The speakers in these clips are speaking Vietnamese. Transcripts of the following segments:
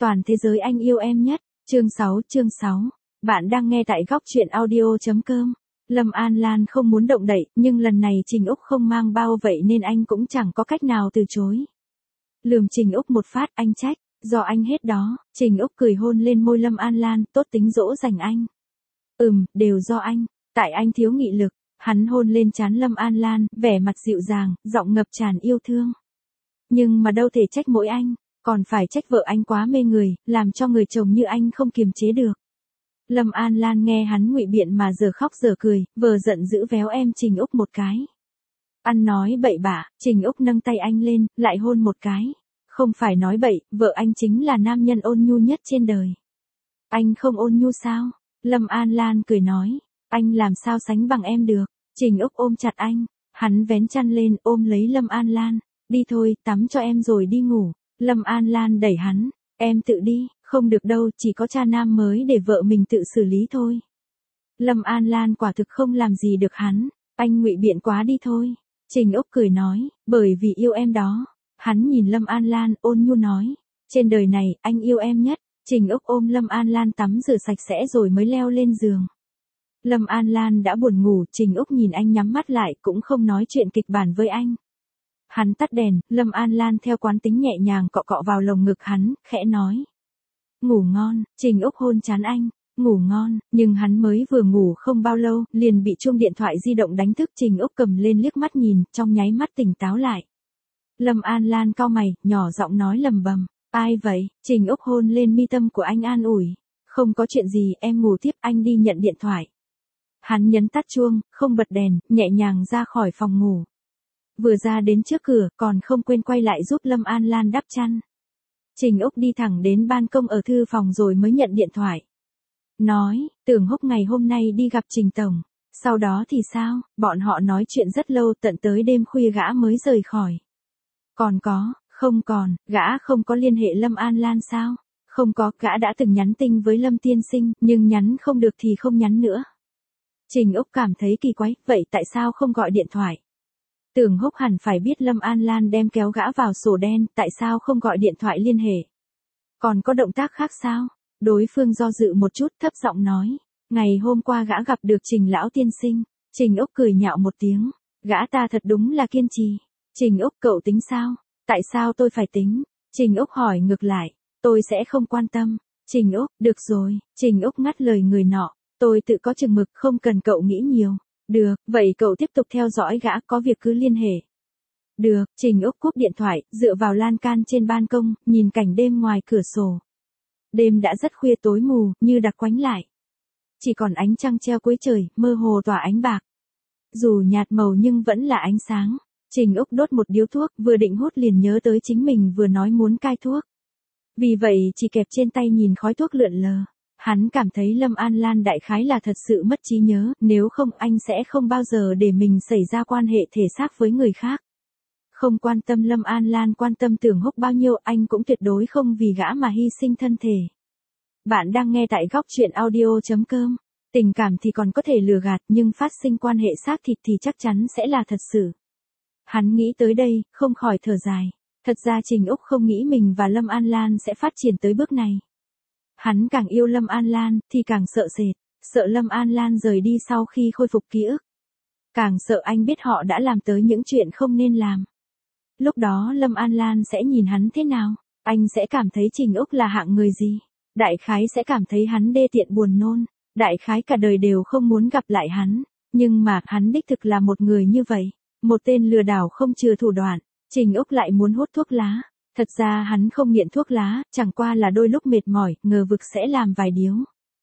Toàn thế giới anh yêu em nhất. Chương 6. Bạn đang nghe tại góc truyện audio.com. Lâm An Lan không muốn động đậy, nhưng lần này Trình Úc không mang bao vậy nên anh cũng chẳng có cách nào từ chối. Lườm Trình Úc một phát, anh trách, do anh hết đó. Trình Úc cười hôn lên môi Lâm An Lan, tốt tính dỗ dành anh. Đều do anh, tại anh thiếu nghị lực. Hắn hôn lên trán Lâm An Lan, vẻ mặt dịu dàng, giọng ngập tràn yêu thương. Nhưng mà đâu thể trách mỗi anh, còn phải trách vợ anh quá mê người, làm cho người chồng như anh không kiềm chế được. Lâm An Lan nghe hắn ngụy biện mà giờ khóc giờ cười, vờ giận dữ véo em Trình Úc một cái. Ăn nói bậy bạ, Trình Úc nâng tay anh lên, lại hôn một cái. Không phải nói bậy, vợ anh chính là nam nhân ôn nhu nhất trên đời. Anh không ôn nhu sao? Lâm An Lan cười nói, anh làm sao sánh bằng em được. Trình Úc ôm chặt anh, hắn vén chăn lên ôm lấy Lâm An Lan. Đi thôi, tắm cho em rồi đi ngủ. Lâm An Lan đẩy hắn, em tự đi, không được đâu, chỉ có cha nam mới để vợ mình tự xử lý thôi. Lâm An Lan quả thực không làm gì được hắn, anh ngụy biện quá đi thôi. Trình Úc cười nói, bởi vì yêu em đó. Hắn nhìn Lâm An Lan ôn nhu nói, trên đời này, anh yêu em nhất. Trình Úc ôm Lâm An Lan tắm rửa sạch sẽ rồi mới leo lên giường. Lâm An Lan đã buồn ngủ, Trình Úc nhìn anh nhắm mắt lại cũng không nói chuyện kịch bản với anh. Hắn tắt đèn, Lâm An Lan theo quán tính nhẹ nhàng cọ cọ vào lồng ngực hắn, khẽ nói. Ngủ ngon. Trình Úc hôn trán anh, ngủ ngon, nhưng hắn mới vừa ngủ không bao lâu, liền bị chuông điện thoại di động đánh thức. Trình Úc cầm lên liếc mắt nhìn, trong nháy mắt tỉnh táo lại. Lâm An Lan cau mày, nhỏ giọng nói lầm bầm, ai vậy? Trình Úc hôn lên mi tâm của anh an ủi. Không có chuyện gì, em ngủ tiếp, anh đi nhận điện thoại. Hắn nhấn tắt chuông, không bật đèn, nhẹ nhàng ra khỏi phòng ngủ. Vừa ra đến trước cửa, còn không quên quay lại giúp Lâm An Lan đắp chăn. Trình Úc đi thẳng đến ban công ở thư phòng rồi mới nhận điện thoại. Nói, Tưởng Húc ngày hôm nay đi gặp Trình Tổng. Sau đó thì sao? Bọn họ nói chuyện rất lâu, tận tới đêm khuya gã mới rời khỏi. Không còn, gã không có liên hệ Lâm An Lan sao? Không có, gã đã từng nhắn tin với Lâm tiên sinh, nhưng nhắn không được thì không nhắn nữa. Trình Úc cảm thấy kỳ quái, vậy tại sao không gọi điện thoại? Tưởng Húc hẳn phải biết Lâm An Lan đem kéo gã vào sổ đen, tại sao không gọi điện thoại liên hệ? Còn có động tác khác sao? Đối phương do dự một chút, thấp giọng nói, ngày hôm qua gã gặp được Trình lão tiên sinh. Trình Úc cười nhạo một tiếng, gã ta thật đúng là kiên trì. Trình Úc, cậu tính sao? Tại sao tôi phải tính? Trình Úc hỏi ngược lại, tôi sẽ không quan tâm. Trình Úc, được rồi. Trình Úc ngắt lời người nọ, tôi tự có chừng mực, không cần cậu nghĩ nhiều. Được, vậy cậu tiếp tục theo dõi gã, có việc cứ liên hệ. Được. Trình Úc cúp điện thoại, dựa vào lan can trên ban công, nhìn cảnh đêm ngoài cửa sổ. Đêm đã rất khuya, tối mù, như đặc quánh lại. Chỉ còn ánh trăng treo cuối trời, mơ hồ tỏa ánh bạc. Dù nhạt màu nhưng vẫn là ánh sáng. Trình Úc đốt một điếu thuốc, vừa định hút liền nhớ tới chính mình vừa nói muốn cai thuốc. Vì vậy chỉ kẹp trên tay nhìn khói thuốc lượn lờ. Hắn cảm thấy Lâm An Lan đại khái là thật sự mất trí nhớ, nếu không anh sẽ không bao giờ để mình xảy ra quan hệ thể xác với người khác. Không quan tâm Lâm An Lan quan tâm Tưởng Húc bao nhiêu, anh cũng tuyệt đối không vì gã mà hy sinh thân thể. Bạn đang nghe tại góc truyện audio.com. Tình cảm thì còn có thể lừa gạt, nhưng phát sinh quan hệ xác thịt thì chắc chắn sẽ là thật sự. Hắn nghĩ tới đây, không khỏi thở dài. Thật ra Trình Úc không nghĩ mình và Lâm An Lan sẽ phát triển tới bước này. Hắn càng yêu Lâm An Lan, thì càng sợ sệt, sợ Lâm An Lan rời đi sau khi khôi phục ký ức. Càng sợ anh biết họ đã làm tới những chuyện không nên làm. Lúc đó Lâm An Lan sẽ nhìn hắn thế nào? Anh sẽ cảm thấy Trình Úc là hạng người gì? Đại khái sẽ cảm thấy hắn đê tiện buồn nôn. Đại khái cả đời đều không muốn gặp lại hắn. Nhưng mà, hắn đích thực là một người như vậy. Một tên lừa đảo không chừa thủ đoạn. Trình Úc lại muốn hút thuốc lá. Thật ra hắn không nghiện thuốc lá, chẳng qua là đôi lúc mệt mỏi, ngờ vực sẽ làm vài điếu.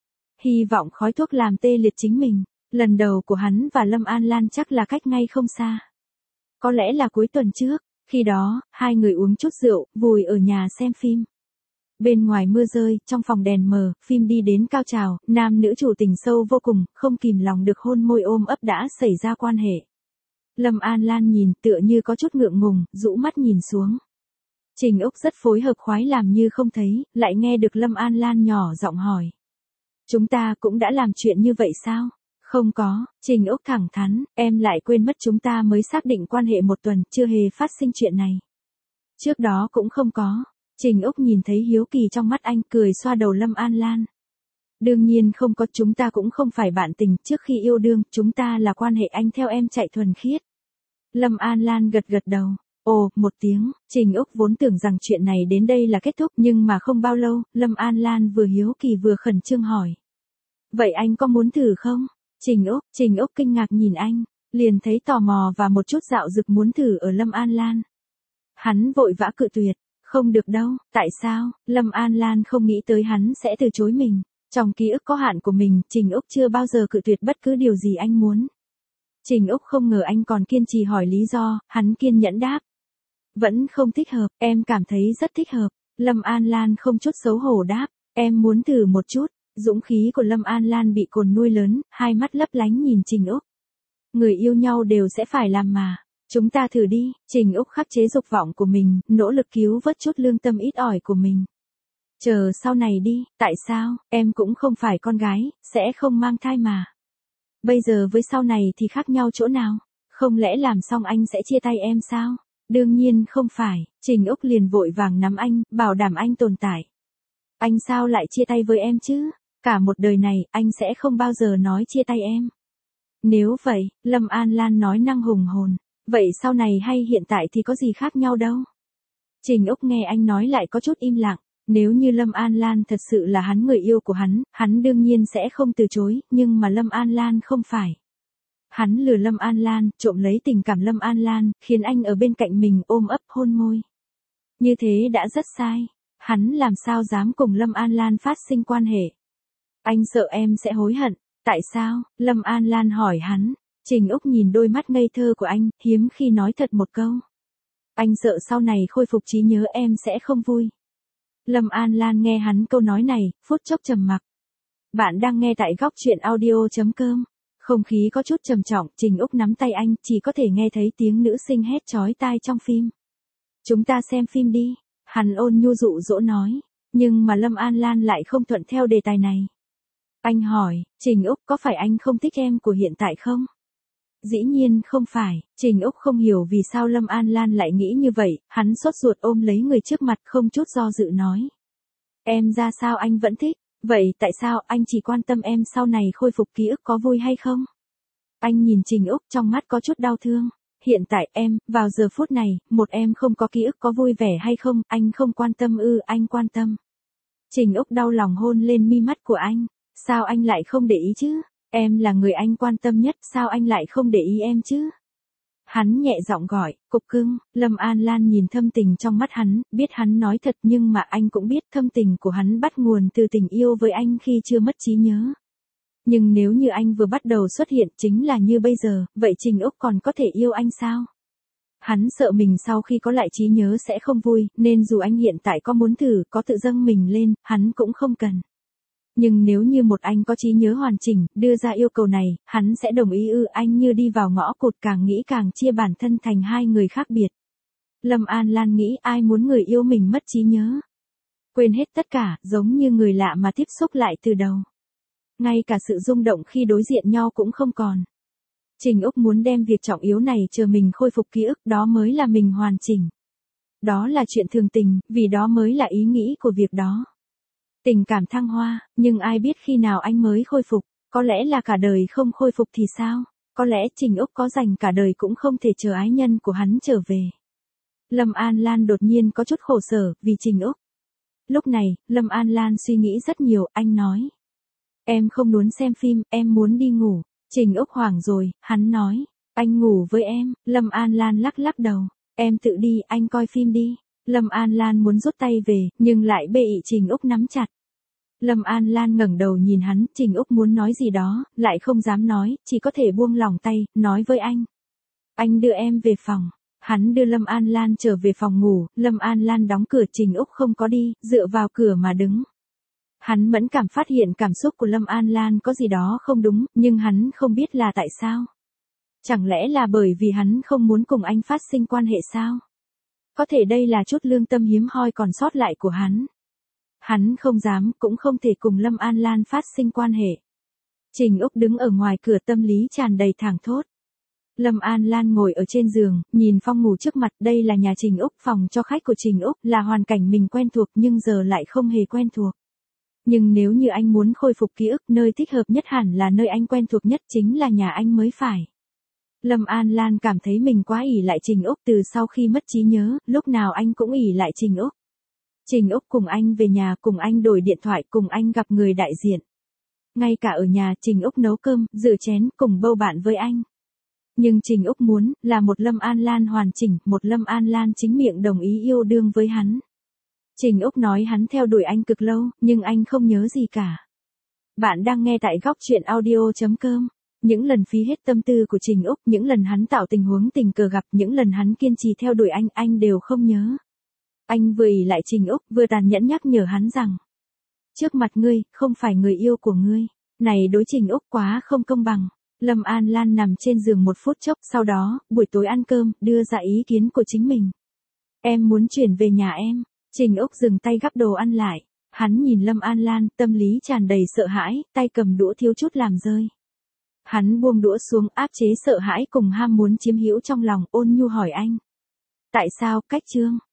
Hy vọng khói thuốc làm tê liệt chính mình. Lần đầu của hắn và Lâm An Lan chắc là cách ngay không xa. Có lẽ là cuối tuần trước, khi đó, hai người uống chút rượu, vùi ở nhà xem phim. Bên ngoài mưa rơi, trong phòng đèn mờ, phim đi đến cao trào, nam nữ chủ tình sâu vô cùng, không kìm lòng được hôn môi ôm ấp đã xảy ra quan hệ. Lâm An Lan nhìn tựa như có chút ngượng ngùng, rũ mắt nhìn xuống. Trình Úc rất phối hợp khoái làm như không thấy, lại nghe được Lâm An Lan nhỏ giọng hỏi. Chúng ta cũng đã làm chuyện như vậy sao? Không có. Trình Úc thẳng thắn, em lại quên mất chúng ta mới xác định quan hệ một tuần, chưa hề phát sinh chuyện này. Trước đó cũng không có. Trình Úc nhìn thấy hiếu kỳ trong mắt anh, cười xoa đầu Lâm An Lan. Đương nhiên không có, chúng ta cũng không phải bạn tình, trước khi yêu đương, chúng ta là quan hệ anh theo em chạy thuần khiết. Lâm An Lan gật gật đầu. Ồ, một tiếng, Trình Úc vốn tưởng rằng chuyện này đến đây là kết thúc, nhưng mà không bao lâu, Lâm An Lan vừa hiếu kỳ vừa khẩn trương hỏi. Vậy anh có muốn thử không? Trình Úc kinh ngạc nhìn anh, liền thấy tò mò và một chút dạo dực muốn thử ở Lâm An Lan. Hắn vội vã cự tuyệt, không được đâu, tại sao? Lâm An Lan không nghĩ tới hắn sẽ từ chối mình. Trong ký ức có hạn của mình, Trình Úc chưa bao giờ cự tuyệt bất cứ điều gì anh muốn. Trình Úc không ngờ anh còn kiên trì hỏi lý do, hắn kiên nhẫn đáp. Vẫn không thích hợp, em cảm thấy rất thích hợp. Lâm An Lan không chút xấu hổ đáp, em muốn thử một chút. Dũng khí của Lâm An Lan bị cồn nuôi lớn, hai mắt lấp lánh nhìn Trình Úc. Người yêu nhau đều sẽ phải làm mà. Chúng ta thử đi. Trình Úc khắc chế dục vọng của mình, nỗ lực cứu vớt chút lương tâm ít ỏi của mình. Chờ sau này đi, tại sao, em cũng không phải con gái, sẽ không mang thai mà. Bây giờ với sau này thì khác nhau chỗ nào? Không lẽ làm xong anh sẽ chia tay em sao? Đương nhiên không phải, Trình Úc liền vội vàng nắm anh, bảo đảm anh tồn tại. Anh sao lại chia tay với em chứ? Cả một đời này, anh sẽ không bao giờ nói chia tay em. Nếu vậy, Lâm An Lan nói năng hùng hồn, vậy sau này hay hiện tại thì có gì khác nhau đâu? Trình Úc nghe anh nói lại có chút im lặng. Nếu như Lâm An Lan thật sự là hắn người yêu của hắn đương nhiên sẽ không từ chối, nhưng mà Lâm An Lan không phải. Hắn lừa Lâm An Lan, trộm lấy tình cảm Lâm An Lan, khiến anh ở bên cạnh mình ôm ấp hôn môi. Như thế đã rất sai. Hắn làm sao dám cùng Lâm An Lan phát sinh quan hệ. Anh sợ em sẽ hối hận. Tại sao? Lâm An Lan hỏi hắn. Trình Úc nhìn đôi mắt ngây thơ của anh, hiếm khi nói thật một câu. Anh sợ sau này khôi phục trí nhớ em sẽ không vui. Lâm An Lan nghe hắn câu nói này, phút chốc trầm mặc. Bạn đang nghe tại góc truyện audio.com. Không khí có chút trầm trọng, Trình Úc nắm tay anh, chỉ có thể nghe thấy tiếng nữ sinh hét chói tai trong phim. Chúng ta xem phim đi, hắn ôn nhu dụ dỗ nói, nhưng mà Lâm An Lan lại không thuận theo đề tài này. Anh hỏi, Trình Úc có phải anh không thích em của hiện tại không? Dĩ nhiên không phải, Trình Úc không hiểu vì sao Lâm An Lan lại nghĩ như vậy, hắn sốt ruột ôm lấy người trước mặt không chút do dự nói. Em ra sao anh vẫn thích, vậy tại sao anh chỉ quan tâm em sau này khôi phục ký ức có vui hay không? Anh nhìn Trình Úc trong mắt có chút đau thương. Hiện tại em, vào giờ phút này, một em không có ký ức có vui vẻ hay không, anh không quan tâm anh quan tâm. Trình Úc đau lòng hôn lên mi mắt của anh, sao anh lại không để ý chứ? Em là người anh quan tâm nhất, sao anh lại không để ý em chứ? Hắn nhẹ giọng gọi, cục cưng. Lâm An Lan nhìn thâm tình trong mắt hắn, biết hắn nói thật nhưng mà anh cũng biết thâm tình của hắn bắt nguồn từ tình yêu với anh khi chưa mất trí nhớ. Nhưng nếu như anh vừa bắt đầu xuất hiện chính là như bây giờ, vậy Trình Úc còn có thể yêu anh sao? Hắn sợ mình sau khi có lại trí nhớ sẽ không vui, nên dù anh hiện tại có muốn thử, có tự dâng mình lên, hắn cũng không cần. Nhưng nếu như một anh có trí nhớ hoàn chỉnh, đưa ra yêu cầu này, hắn sẽ đồng ý anh như đi vào ngõ cụt càng nghĩ càng chia bản thân thành hai người khác biệt. Lâm An Lan nghĩ ai muốn người yêu mình mất trí nhớ. Quên hết tất cả, giống như người lạ mà tiếp xúc lại từ đầu. Ngay cả sự rung động khi đối diện nhau cũng không còn. Trình Úc muốn đem việc trọng yếu này chờ mình khôi phục ký ức, đó mới là mình hoàn chỉnh. Đó là chuyện thường tình, vì đó mới là ý nghĩ của việc đó. Tình cảm thăng hoa, nhưng ai biết khi nào anh mới khôi phục, có lẽ là cả đời không khôi phục thì sao, có lẽ Trình Úc có dành cả đời cũng không thể chờ ái nhân của hắn trở về. Lâm An Lan đột nhiên có chút khổ sở vì Trình Úc. Lúc này, Lâm An Lan suy nghĩ rất nhiều, anh nói. Em không muốn xem phim, em muốn đi ngủ. Trình Úc hoảng rồi, hắn nói. Anh ngủ với em. Lâm An Lan lắc lắc đầu. Em tự đi, anh coi phim đi. Lâm An Lan muốn rút tay về, nhưng lại bị Trình Úc nắm chặt. Lâm An Lan ngẩng đầu nhìn hắn, Trình Úc muốn nói gì đó, lại không dám nói, chỉ có thể buông lỏng tay, nói với anh. Anh đưa em về phòng. Hắn đưa Lâm An Lan trở về phòng ngủ, Lâm An Lan đóng cửa, Trình Úc không có đi, dựa vào cửa mà đứng. Hắn mẫn cảm phát hiện cảm xúc của Lâm An Lan có gì đó không đúng, nhưng hắn không biết là tại sao. Chẳng lẽ là bởi vì hắn không muốn cùng anh phát sinh quan hệ sao? Có thể đây là chút lương tâm hiếm hoi còn sót lại của hắn. Hắn không dám, cũng không thể cùng Lâm An Lan phát sinh quan hệ. Trình Úc đứng ở ngoài cửa tâm lý tràn đầy thảng thốt. Lâm An Lan ngồi ở trên giường, nhìn Phong ngủ trước mặt, đây là nhà Trình Úc, phòng cho khách của Trình Úc, là hoàn cảnh mình quen thuộc nhưng giờ lại không hề quen thuộc. Nhưng nếu như anh muốn khôi phục ký ức, nơi thích hợp nhất hẳn là nơi anh quen thuộc nhất, chính là nhà anh mới phải. Lâm An Lan cảm thấy mình quá ỷ lại Trình Úc, từ sau khi mất trí nhớ, lúc nào anh cũng ỷ lại Trình Úc. Trình Úc cùng anh về nhà, cùng anh đổi điện thoại, cùng anh gặp người đại diện. Ngay cả ở nhà, Trình Úc nấu cơm, rửa chén, cùng bầu bạn với anh. Nhưng Trình Úc muốn, là một Lâm An Lan hoàn chỉnh, một Lâm An Lan chính miệng đồng ý yêu đương với hắn. Trình Úc nói hắn theo đuổi anh cực lâu, nhưng anh không nhớ gì cả. Bạn đang nghe tại góc truyện audio.com. Những lần phí hết tâm tư của Trình Úc, những lần hắn tạo tình huống tình cờ gặp, những lần hắn kiên trì theo đuổi anh đều không nhớ. Anh vừa ỷ lại Trình Úc, vừa tàn nhẫn nhắc nhở hắn rằng, trước mặt ngươi, không phải người yêu của ngươi. Này đối Trình Úc quá không công bằng. Lâm An Lan nằm trên giường một phút chốc, sau đó, buổi tối ăn cơm, đưa ra ý kiến của chính mình. Em muốn chuyển về nhà em. Trình Úc dừng tay gắp đồ ăn lại. Hắn nhìn Lâm An Lan, tâm lý tràn đầy sợ hãi, tay cầm đũa thiếu chút làm rơi. Hắn buông đũa xuống, áp chế sợ hãi cùng ham muốn chiếm hữu trong lòng, ôn nhu hỏi anh. Tại sao, Cách Trương?